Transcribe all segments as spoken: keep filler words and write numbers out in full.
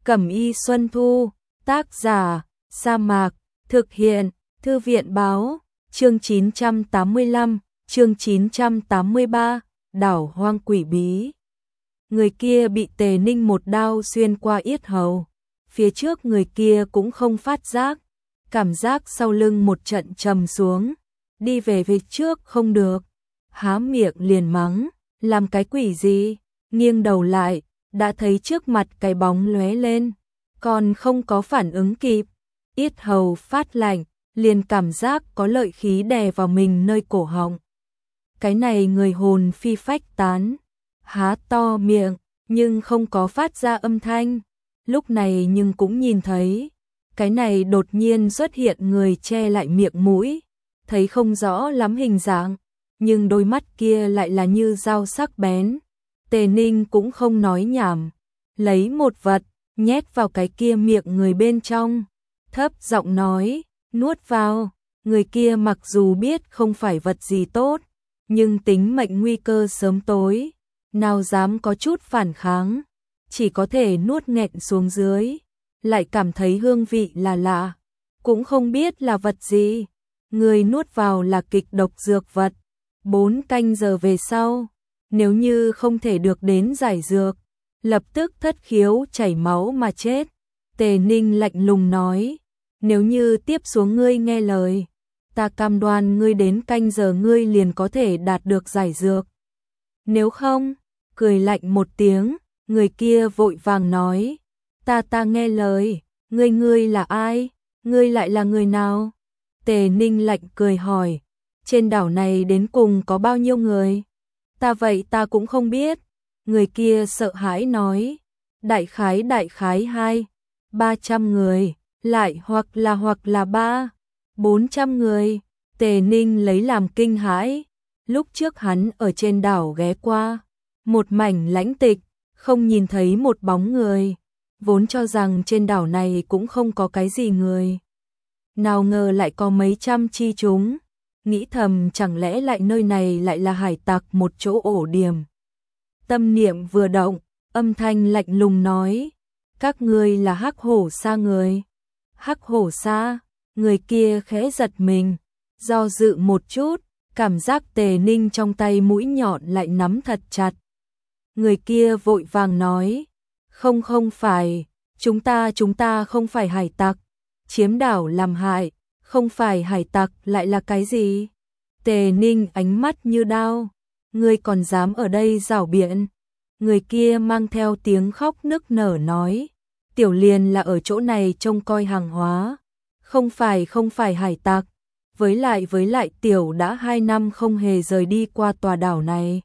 Cẩm y Xuân Thu, tác giả, Sa Mạc, thực hiện, Thư viện báo, chương chín trăm tám mươi lăm, chương chín trăm tám mươi ba, đảo hoang quỷ bí. Người kia bị Tề Ninh một đao xuyên qua yết hầu, phía trước người kia cũng không phát giác, cảm giác sau lưng một trận trầm xuống, đi về phía trước không được, há miệng liền mắng, làm cái quỷ gì, nghiêng đầu lại, đã thấy trước mặt cái bóng lóe lên, còn không có phản ứng kịp, yết hầu phát lạnh, liền cảm giác có lợi khí đè vào mình nơi cổ họng. Cái này người hồn phi phách tán, há to miệng, nhưng không có phát ra âm thanh, lúc này nhưng cũng nhìn thấy, cái này đột nhiên xuất hiện người che lại miệng mũi, thấy không rõ lắm hình dạng, nhưng đôi mắt kia lại là như dao sắc bén. Tề Ninh cũng không nói nhảm, lấy một vật, nhét vào cái kia miệng người bên trong, thấp giọng nói, nuốt vào. Người kia mặc dù biết không phải vật gì tốt, nhưng tính mệnh nguy cơ sớm tối, nào dám có chút phản kháng, chỉ có thể nuốt nghẹn xuống dưới, lại cảm thấy hương vị là lạ, cũng không biết là vật gì. Người nuốt vào là kịch độc dược vật, bốn canh giờ về sau, nếu như không thể được đến giải dược, lập tức thất khiếu chảy máu mà chết. Tề Ninh lạnh lùng nói, nếu như tiếp xuống ngươi nghe lời, ta cam đoan ngươi đến canh giờ ngươi liền có thể đạt được giải dược. Nếu không, cười lạnh một tiếng, người kia vội vàng nói, ta ta nghe lời, ngươi ngươi là ai, ngươi lại là người nào? Tề Ninh lạnh cười hỏi, trên đảo này đến cùng có bao nhiêu người? Ta vậy ta cũng không biết. Người kia sợ hãi nói, đại khái đại khái hai, ba trăm người, lại hoặc là hoặc là ba, bốn trăm người. Tề Ninh lấy làm kinh hãi, lúc trước hắn ở trên đảo ghé qua, một mảnh lãnh tịch, không nhìn thấy một bóng người, vốn cho rằng trên đảo này cũng không có cái gì người. Nào ngờ lại có mấy trăm chi chúng, nghĩ thầm chẳng lẽ lại nơi này lại là hải tặc một chỗ ổ điểm. Tâm niệm vừa động, âm thanh lạnh lùng nói, các ngươi là Hắc Hổ Sa người. Hắc Hổ Sa, người kia khẽ giật mình, do dự một chút, cảm giác Tề Ninh trong tay mũi nhọn lại nắm thật chặt. Người kia vội vàng nói, không không phải, chúng ta chúng ta không phải hải tặc, chiếm đảo làm hại, không phải hải tặc lại là cái gì? Tề Ninh ánh mắt như đao, ngươi còn dám ở đây giảo biện? Người kia mang theo tiếng khóc nức nở nói, tiểu liền là ở chỗ này trông coi hàng hóa, không phải không phải hải tặc, với lại với lại tiểu đã hai năm không hề rời đi qua tòa đảo này.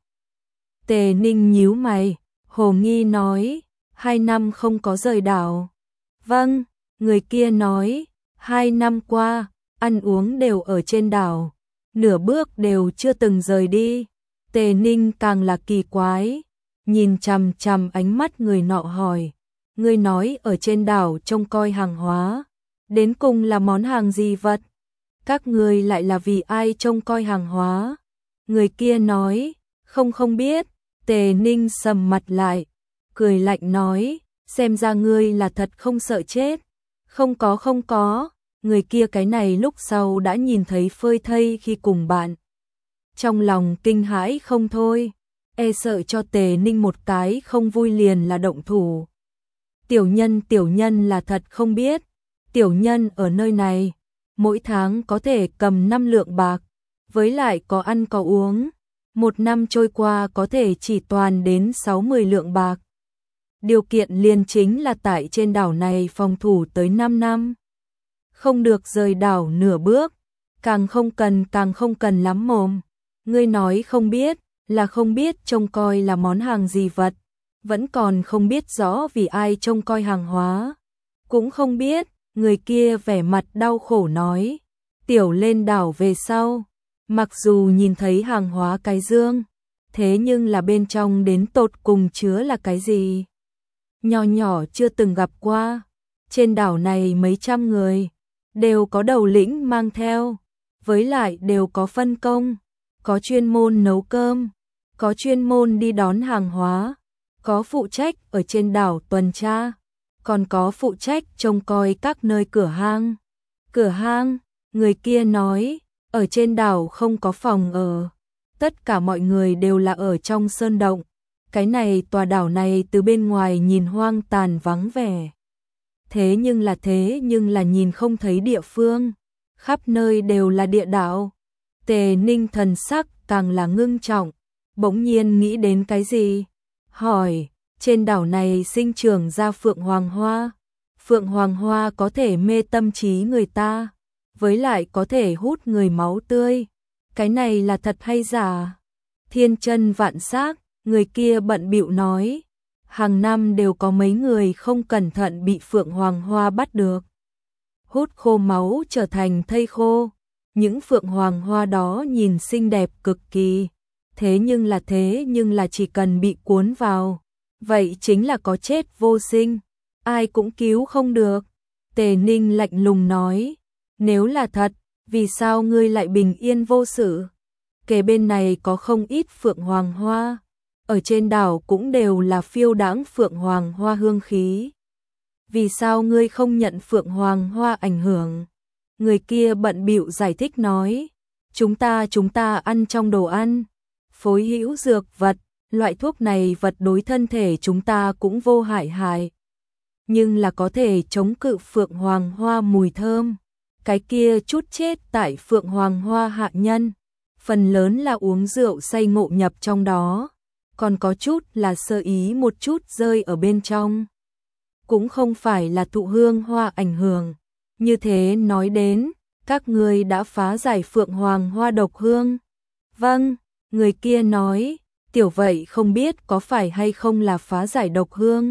Tề Ninh nhíu mày, hồ nghi nói, hai năm không có rời đảo. Vâng, người kia nói, hai năm qua, ăn uống đều ở trên đảo, nửa bước đều chưa từng rời đi. Tề Ninh càng là kỳ quái, nhìn chằm chằm ánh mắt người nọ hỏi, ngươi nói ở trên đảo trông coi hàng hóa, đến cùng là món hàng gì vật? Các ngươi lại là vì ai trông coi hàng hóa? Người kia nói, không không biết. Tề Ninh sầm mặt lại, cười lạnh nói, xem ra ngươi là thật không sợ chết. Không có không có, người kia cái này lúc sau đã nhìn thấy phơi thây khi cùng bạn. Trong lòng kinh hãi không thôi, e sợ cho Tề Ninh một cái không vui liền là động thủ. Tiểu nhân tiểu nhân là thật không biết, tiểu nhân ở nơi này, mỗi tháng có thể cầm năm lượng bạc, với lại có ăn có uống, một năm trôi qua có thể chỉ toàn đến sáu mươi lượng bạc. Điều kiện liền chính là tại trên đảo này phòng thủ tới năm năm. Không được rời đảo nửa bước, càng không cần càng không cần lắm mồm. Ngươi nói không biết, là không biết trông coi là món hàng gì vật, vẫn còn không biết rõ vì ai trông coi hàng hóa. Cũng không biết, người kia vẻ mặt đau khổ nói, tiểu lên đảo về sau, mặc dù nhìn thấy hàng hóa cái dương, thế nhưng là bên trong đến tột cùng chứa là cái gì? Nhỏ nhỏ chưa từng gặp qua, trên đảo này mấy trăm người, đều có đầu lĩnh mang theo, với lại đều có phân công, có chuyên môn nấu cơm, có chuyên môn đi đón hàng hóa, có phụ trách ở trên đảo tuần tra, còn có phụ trách trông coi các nơi cửa hang. Cửa hang, người kia nói, ở trên đảo không có phòng ở, tất cả mọi người đều là ở trong sơn động. Cái này tòa đảo này từ bên ngoài nhìn hoang tàn vắng vẻ. Thế nhưng là thế nhưng là nhìn không thấy địa phương, khắp nơi đều là địa đạo. Tề Ninh thần sắc càng là ngưng trọng, bỗng nhiên nghĩ đến cái gì? Hỏi, trên đảo này sinh trưởng ra phượng hoàng hoa. Phượng hoàng hoa có thể mê tâm trí người ta, với lại có thể hút người máu tươi. Cái này là thật hay giả? Thiên chân vạn xác, người kia bận bịu nói. Hàng năm đều có mấy người không cẩn thận bị phượng hoàng hoa bắt được. Hút khô máu trở thành thây khô. Những phượng hoàng hoa đó nhìn xinh đẹp cực kỳ. Thế nhưng là thế nhưng là chỉ cần bị cuốn vào, vậy chính là có chết vô sinh. Ai cũng cứu không được. Tề Ninh lạnh lùng nói. Nếu là thật, vì sao ngươi lại bình yên vô sự? Kề bên này có không ít phượng hoàng hoa. Ở trên đảo cũng đều là phiêu đãng phượng hoàng hoa hương khí. Vì sao ngươi không nhận phượng hoàng hoa ảnh hưởng? Người kia bận bịu giải thích nói. Chúng ta chúng ta ăn trong đồ ăn. Phối hữu dược vật, loại thuốc này vật đối thân thể chúng ta cũng vô hại hại. Nhưng là có thể chống cự phượng hoàng hoa mùi thơm. Cái kia chút chết tại phượng hoàng hoa hạ nhân. Phần lớn là uống rượu say ngộ nhập trong đó. Còn có chút là sơ ý một chút rơi ở bên trong. Cũng không phải là thụ hương hoa ảnh hưởng. Như thế nói đến, các ngươi đã phá giải phượng hoàng hoa độc hương. Vâng, người kia nói, tiểu vậy không biết có phải hay không là phá giải độc hương.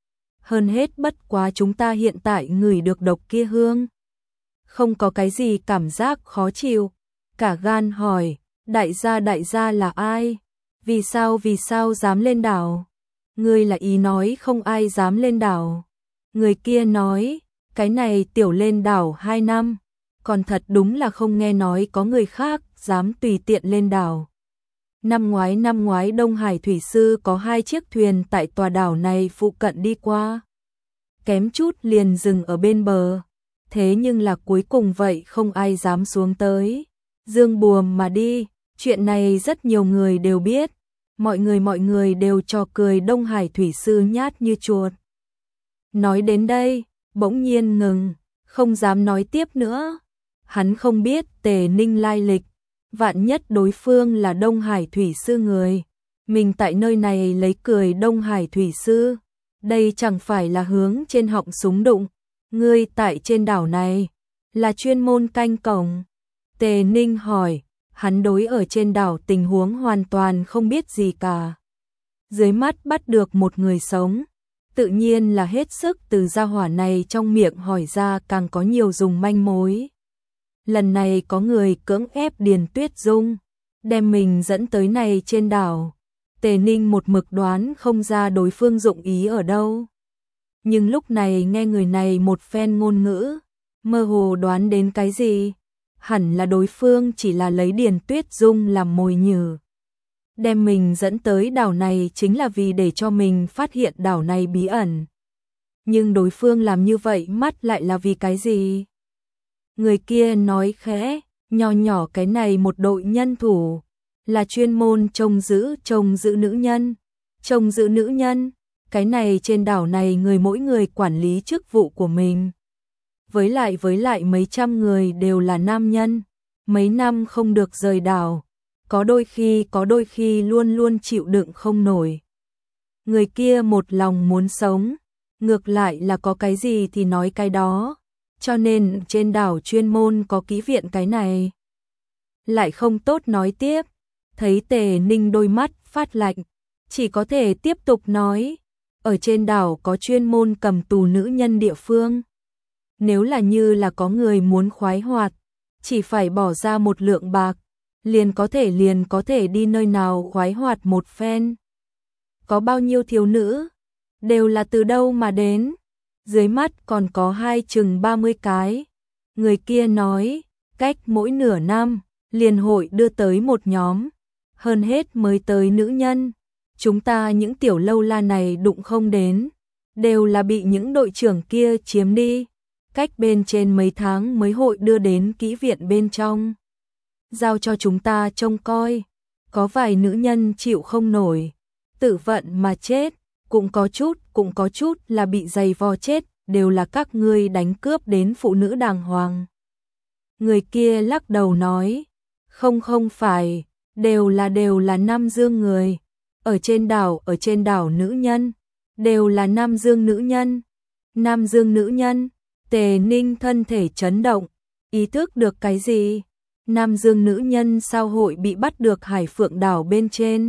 Hơn hết bất quá chúng ta hiện tại ngửi được độc kia hương. Không có cái gì cảm giác khó chịu. Cả gan hỏi, đại gia đại gia là ai? Vì sao vì sao dám lên đảo? Ngươi là ý nói không ai dám lên đảo. Người kia nói, cái này tiểu lên đảo hai năm. Còn thật đúng là không nghe nói có người khác dám tùy tiện lên đảo. Năm ngoái năm ngoái Đông Hải Thủy Sư có hai chiếc thuyền tại tòa đảo này phụ cận đi qua. Kém chút liền dừng ở bên bờ. Thế nhưng là cuối cùng vậy không ai dám xuống tới. Dương buồm mà đi, chuyện này rất nhiều người đều biết. Mọi người mọi người đều trò cười Đông Hải Thủy Sư nhát như chuột. Nói đến đây, bỗng nhiên ngừng, không dám nói tiếp nữa. Hắn không biết Tề Ninh lai lịch. Vạn nhất đối phương là Đông Hải Thủy Sư người. Mình tại nơi này lấy cười Đông Hải Thủy Sư. Đây chẳng phải là hướng trên họng súng đụng. Ngươi tại trên đảo này là chuyên môn canh cổng. Tề Ninh hỏi, hắn đối ở trên đảo tình huống hoàn toàn không biết gì cả. Dưới mắt bắt được một người sống, tự nhiên là hết sức từ gia hỏa này trong miệng hỏi ra càng có nhiều dùng manh mối. Lần này có người cưỡng ép Điền Tuyết Dung, đem mình dẫn tới này trên đảo. Tề Ninh một mực đoán không ra đối phương dụng ý ở đâu. Nhưng lúc này nghe người này một phen ngôn ngữ, mơ hồ đoán đến cái gì? Hẳn là đối phương chỉ là lấy Điền Tuyết Dung làm mồi nhử. Đem mình dẫn tới đảo này chính là vì để cho mình phát hiện đảo này bí ẩn. Nhưng đối phương làm như vậy mắt lại là vì cái gì? Người kia nói khẽ, nho nhỏ cái này một đội nhân thủ, là chuyên môn trông giữ trông giữ nữ nhân. Trông giữ nữ nhân, cái này trên đảo này người mỗi người quản lý chức vụ của mình. Với lại với lại mấy trăm người đều là nam nhân, mấy năm không được rời đảo, có đôi khi có đôi khi luôn luôn chịu đựng không nổi. Người kia một lòng muốn sống, ngược lại là có cái gì thì nói cái đó, cho nên trên đảo chuyên môn có ký viện cái này. Lại không tốt nói tiếp, thấy Tề Ninh đôi mắt phát lạnh, chỉ có thể tiếp tục nói, ở trên đảo có chuyên môn cầm tù nữ nhân địa phương. Nếu là như là có người muốn khoái hoạt, chỉ phải bỏ ra một lượng bạc, liền có thể liền có thể đi nơi nào khoái hoạt một phen. Có bao nhiêu thiếu nữ, đều là từ đâu mà đến, dưới mắt còn có hai chừng ba mươi cái. Người kia nói, cách mỗi nửa năm, liền hội đưa tới một nhóm, hơn hết mới tới nữ nhân. Chúng ta những tiểu lâu la này đụng không đến, đều là bị những đội trưởng kia chiếm đi. Cách bên trên mấy tháng mới hội đưa đến kỹ viện bên trong. Giao cho chúng ta trông coi. Có vài nữ nhân chịu không nổi, tự vận mà chết, cũng có chút, cũng có chút là bị giày vò chết, đều là các ngươi đánh cướp đến phụ nữ đàng hoàng. Người kia lắc đầu nói, không không phải, đều là đều là Nam Dương người. Ở trên đảo, ở trên đảo nữ nhân, đều là Nam Dương nữ nhân. Nam Dương nữ nhân, Tề Ninh thân thể chấn động, ý thức được cái gì? Nam Dương nữ nhân sao hội bị bắt được Hải Phượng đảo bên trên?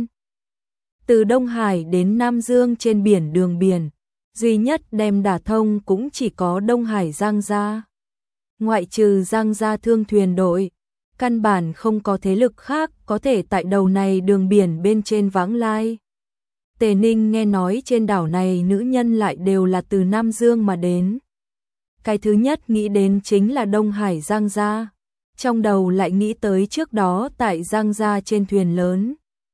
Từ Đông Hải đến Nam Dương trên biển đường biển, duy nhất đem đả thông cũng chỉ có Đông Hải Giang Gia. Ngoại trừ Giang Gia thương thuyền đội, căn bản không có thế lực khác có thể tại đầu này đường biển bên trên vãng lai. Tề Ninh nghe nói trên đảo này nữ nhân lại đều là từ Nam Dương mà đến. Cái thứ nhất nghĩ đến chính là Đông Hải Giang Gia, trong đầu lại nghĩ tới trước đó tại Giang Gia trên thuyền lớn.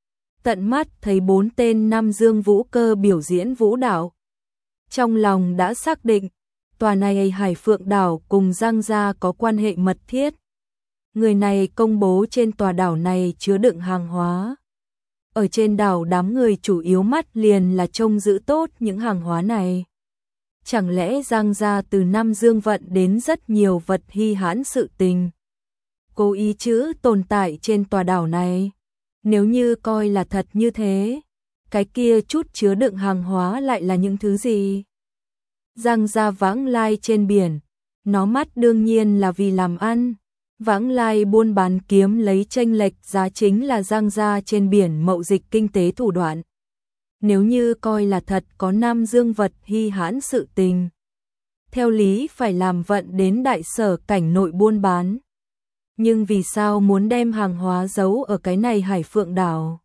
Tận mắt thấy bốn tên Nam Dương vũ cơ biểu diễn vũ đạo. Trong lòng đã xác định, tòa này Hải Phượng đảo cùng Giang Gia có quan hệ mật thiết. Người này công bố trên tòa đảo này chứa đựng hàng hóa. Ở trên đảo đám người chủ yếu mắt liền là trông giữ tốt những hàng hóa này. Chẳng lẽ Giang Gia từ Nam Dương vận đến rất nhiều vật hy hãn sự tình, cố ý chữ tồn tại trên tòa đảo này? Nếu như coi là thật như thế, cái kia chút chứa đựng hàng hóa lại là những thứ gì? Giang Gia vãng lai trên biển, nó mắt đương nhiên là vì làm ăn. Vãng lai buôn bán kiếm lấy chênh lệch giá chính là Giang Gia trên biển mậu dịch kinh tế thủ đoạn. Nếu như coi là thật có Nam Dương vật hy hãn sự tình, theo lý phải làm vận đến đại sở cảnh nội buôn bán. Nhưng vì sao muốn đem hàng hóa giấu ở cái này Hải Phượng đảo?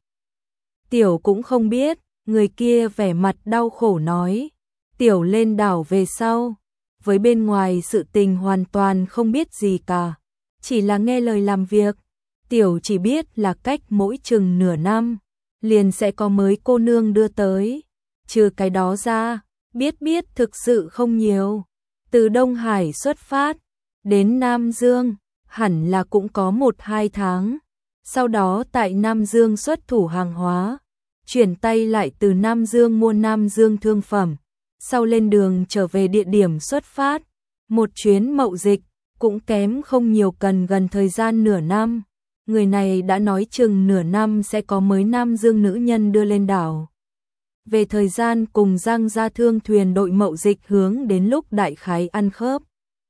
Tiểu cũng không biết, người kia vẻ mặt đau khổ nói. Tiểu lên đảo về sau, với bên ngoài sự tình hoàn toàn không biết gì cả, chỉ là nghe lời làm việc. Tiểu chỉ biết là cách mỗi chừng nửa năm, liền sẽ có mới cô nương đưa tới. Trừ cái đó ra, biết biết thực sự không nhiều. Từ Đông Hải xuất phát, đến Nam Dương, hẳn là cũng có một hai tháng. Sau đó tại Nam Dương xuất thủ hàng hóa, chuyển tay lại từ Nam Dương mua Nam Dương thương phẩm. Sau lên đường trở về địa điểm xuất phát, một chuyến mậu dịch, cũng kém không nhiều cần gần thời gian nửa năm. Người này đã nói chừng nửa năm sẽ có mới Nam Dương nữ nhân đưa lên đảo. Về thời gian cùng Giang Gia thương thuyền đội mậu dịch hướng đến lúc đại khái ăn khớp.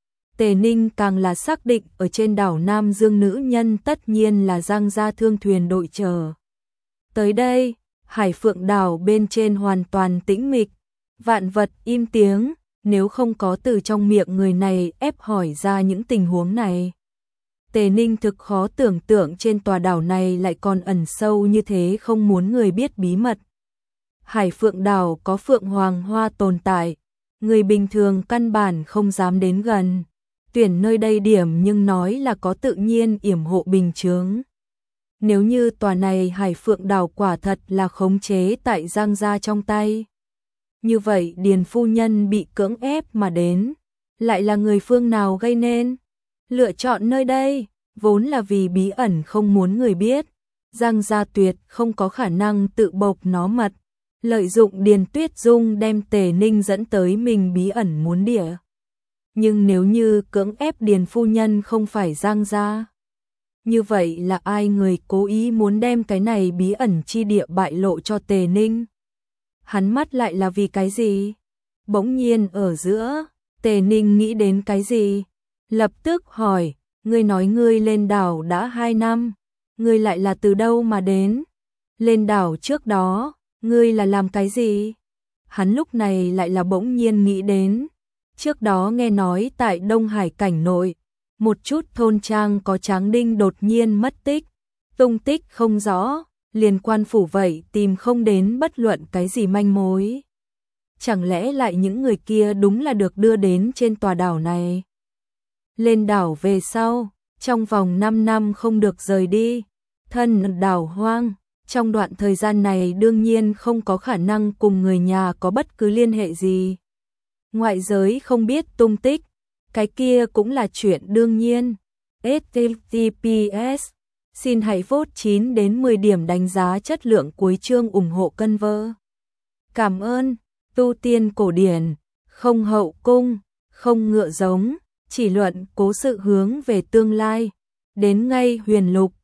Tề Ninh càng là xác định ở trên đảo Nam Dương nữ nhân tất nhiên là Giang Gia thương thuyền đội chờ. Tới đây, Hải Phượng đảo bên trên hoàn toàn tĩnh mịch, vạn vật im tiếng, nếu không có từ trong miệng người này ép hỏi ra những tình huống này. Tề Ninh thực khó tưởng tượng trên tòa đảo này lại còn ẩn sâu như thế không muốn người biết bí mật. Hải Phượng đảo có Phượng Hoàng Hoa tồn tại, người bình thường căn bản không dám đến gần. Tuyển nơi đây điểm nhưng nói là có tự nhiên yểm hộ bình chướng. Nếu như tòa này Hải Phượng đảo quả thật là khống chế tại Giang Gia trong tay, như vậy Điền phu nhân bị cưỡng ép mà đến, lại là người phương nào gây nên? Lựa chọn nơi đây, vốn là vì bí ẩn không muốn người biết. Giang Gia tuyệt không có khả năng tự bộc nó mật, lợi dụng Điền Tuyết Dung đem Tề Ninh dẫn tới mình bí ẩn muốn địa. Nhưng nếu như cưỡng ép Điền phu nhân không phải Giang Gia, như vậy là ai người cố ý muốn đem cái này bí ẩn chi địa bại lộ cho Tề Ninh? Hắn mắt lại là vì cái gì? Bỗng nhiên ở giữa, Tề Ninh nghĩ đến cái gì? Lập tức hỏi, ngươi nói ngươi lên đảo đã hai năm, ngươi lại là từ đâu mà đến? Lên đảo trước đó, ngươi là làm cái gì? Hắn lúc này lại là bỗng nhiên nghĩ đến, trước đó nghe nói tại Đông Hải cảnh nội, một chút thôn trang có tráng đinh đột nhiên mất tích, tung tích không rõ, liền quan phủ vậy tìm không đến bất luận cái gì manh mối. Chẳng lẽ lại những người kia đúng là được đưa đến trên tòa đảo này? Lên đảo về sau, trong vòng năm năm không được rời đi, thân đảo hoang, trong đoạn thời gian này đương nhiên không có khả năng cùng người nhà có bất cứ liên hệ gì. ngoại giới không biết tung tích, cái kia cũng là chuyện đương nhiên. H T T P S Xin hãy vote chín đến mười điểm đánh giá chất lượng cuối chương ủng hộ cân vơ. Cảm ơn. Tu tiên cổ điển, không hậu cung, không ngựa giống, chỉ luận cố sự hướng về tương lai. Đến ngay huyền lục,